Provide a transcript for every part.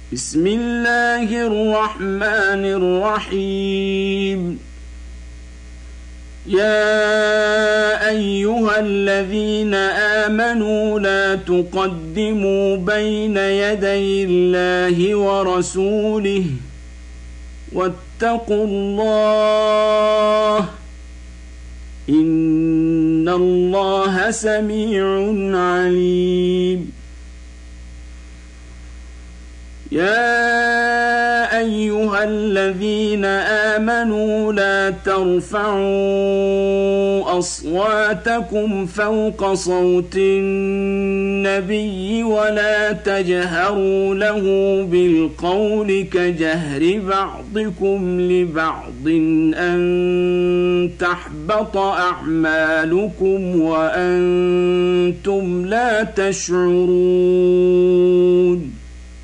بسم الله الرحمن الرحيم. يا أيها الذين آمنوا لا تقدموا بين يدي الله ورسوله واتقوا الله إن الله سميع عليم. يا أيها الذين آمنوا لا ترفعوا أصواتكم فوق صوت النبي ولا تجهروا له بالقول كجهر بعضكم لبعض أن تحبط أعمالكم وأنتم لا تشعرون.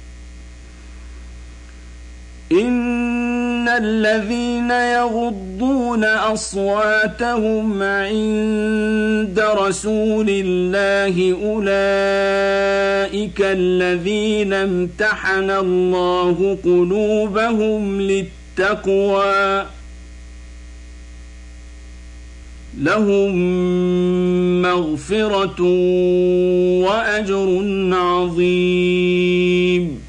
إن الذين يغضون أصواتهم عند رسول الله أولئك الذين امتحن الله قلوبهم للتقوى لهم مغفرة وأجر عظيم.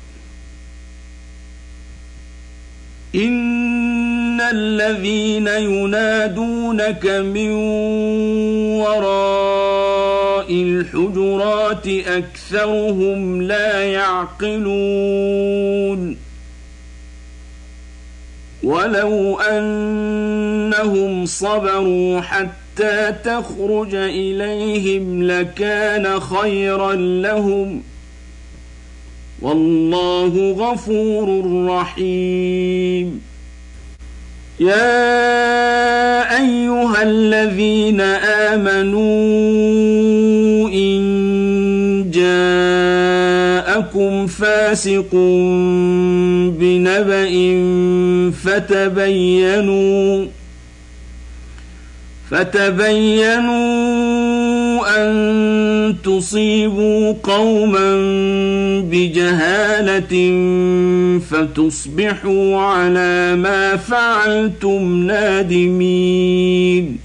إن الذين ينادونك من وراء الحجرات أكثرهم لا يعقلون. ولو أنهم صبروا حتى تخرج إليهم لكان خيرا لهم والله غفور رحيم. يا أيها الذين آمنوا إن جاءكم فاسق بنبأ فتبينوا أن تصيبوا قوما بجهالة فتصبحوا على ما فعلتم نادمين.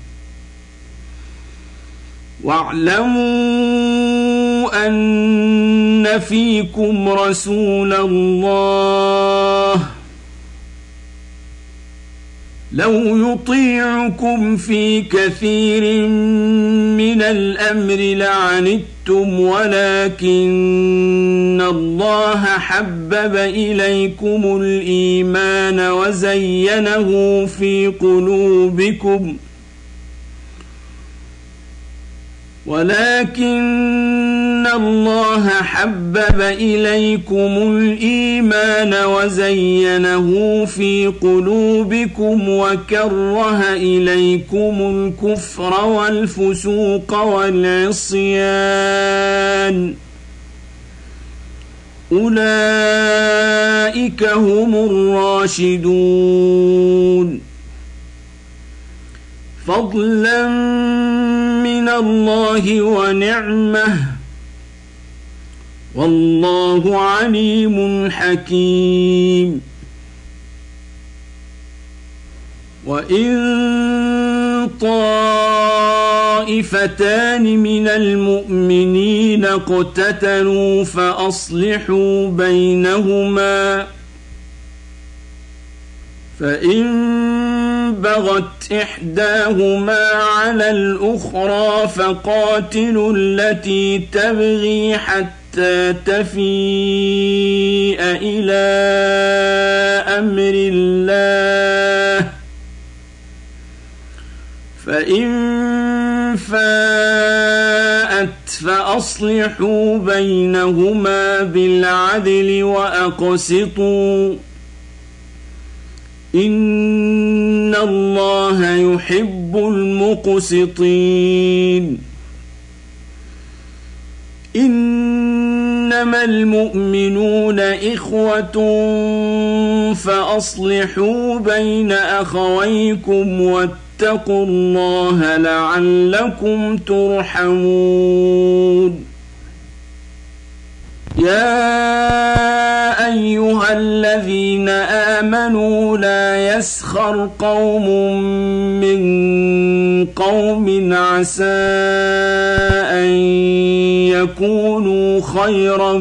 واعلموا أن فيكم رسول الله لو يطيعكم في كثير من الأمر لعنتم ولكن الله حبب إليكم الإيمان وزينه في قلوبكم وكره إليكم الكفر والفسوق والعصيان أولئك هم الراشدون فضلا من الله ونعمه والله عليم حكيم. وإن طائفتان من المؤمنين اقتتلوا فأصلحوا بينهما فإن بغت إحداهما على الأخرى فقاتلوا التي تبغي حتى تفيء إلى أمر الله فإن فاءت فأصلحوا بينهما بالعدل وأقسطوا إن الله يحب المقسطين. إنما المؤمنون إخوة فأصلحوا بين أخويكم واتقوا الله لعلكم ترحمون. يا أيها الذين آمنوا لا يسخر قوم من قوم عسى أن يكونوا خيرا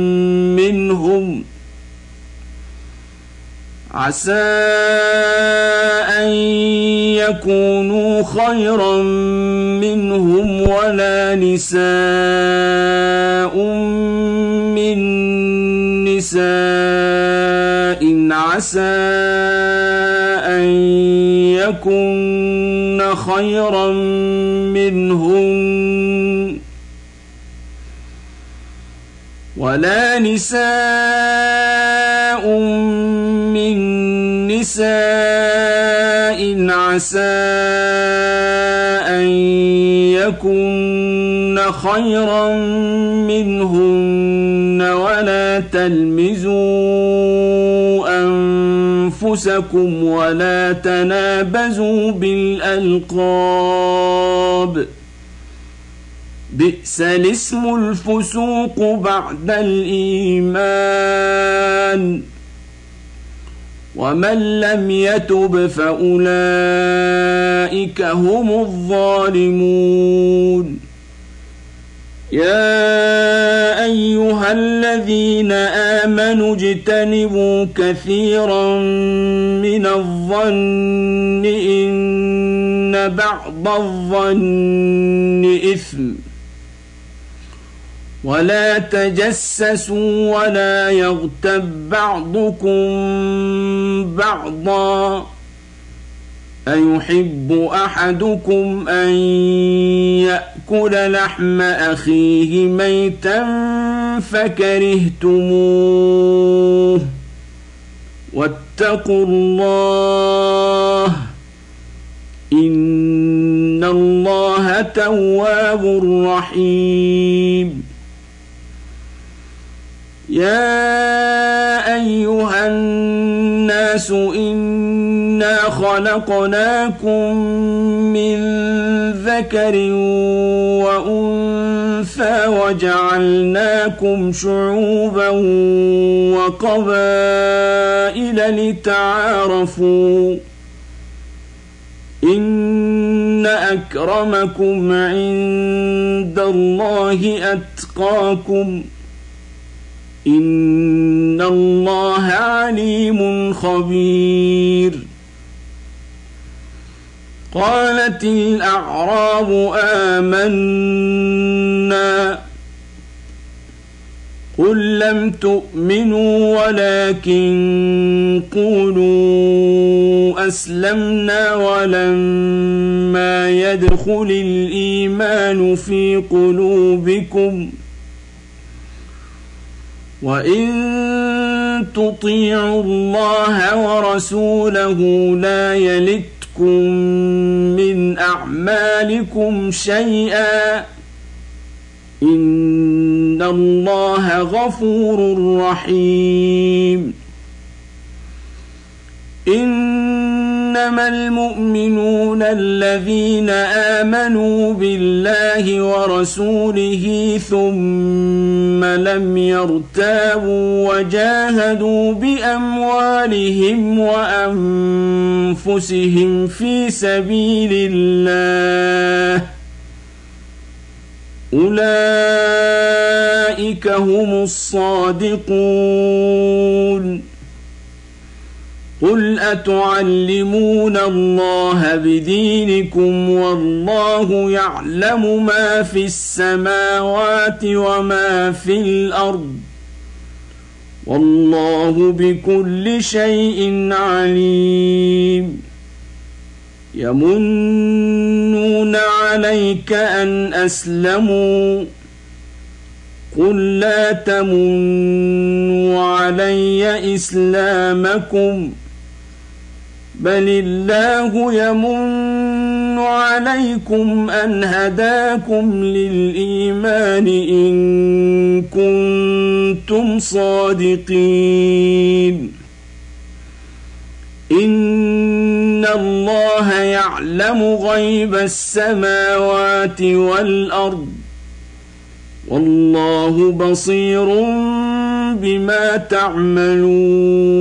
منهم ولا نساء من نساء عسى أن يكن خيرا منهن ولا نساء من نساء عسى أن يكن خيرا منهن ولا تلمزوا أنفسكم ولا تنابزوا بالألقاب بئس الاسم الفسوق بعد الإيمان ومن لم يتب فأولئك هم الظالمون يا أيها الذين آمنوا اجتنبوا كثيرا من الظن إن بعض الظن إثم ولا تجسسوا ولا يغتب بعضكم بعضا أيحب أحدكم أن يأكل لحم أخيه ميتا فكرهتموه واتقوا الله إن الله تواب رحيم يا أيها الناس إنا خلقناكم من ذكر وأنثى وجعلناكم شعوبا وقبائل لتعارفوا إن أكرمكم عند الله أتقاكم إن الله عليم خبير قالت الأعراب آمنا قل لم تؤمنوا ولكن قولوا أسلمنا ولما يدخل الإيمان في قلوبكم وإن تطيعوا الله ورسوله لا يلتكم من أعمالكم شيئا إن الله غفور رحيم إنما المؤمنون الذين آمنوا بالله ورسوله ثم لم يرتابوا وجاهدوا بأموالهم وأنفسهم في سبيل الله أولئك هم الصادقون قل أتعلمون الله بدينكم والله يعلم ما في السماوات وما في الأرض والله بكل شيء عليم يمنون عليك أن أسلموا قل لا تمنوا علي إسلامكم بل الله يمن عليكم أن هداكم للإيمان إن كنتم صادقين إن الله يعلم غيب السماوات والأرض والله بصير بما تعملون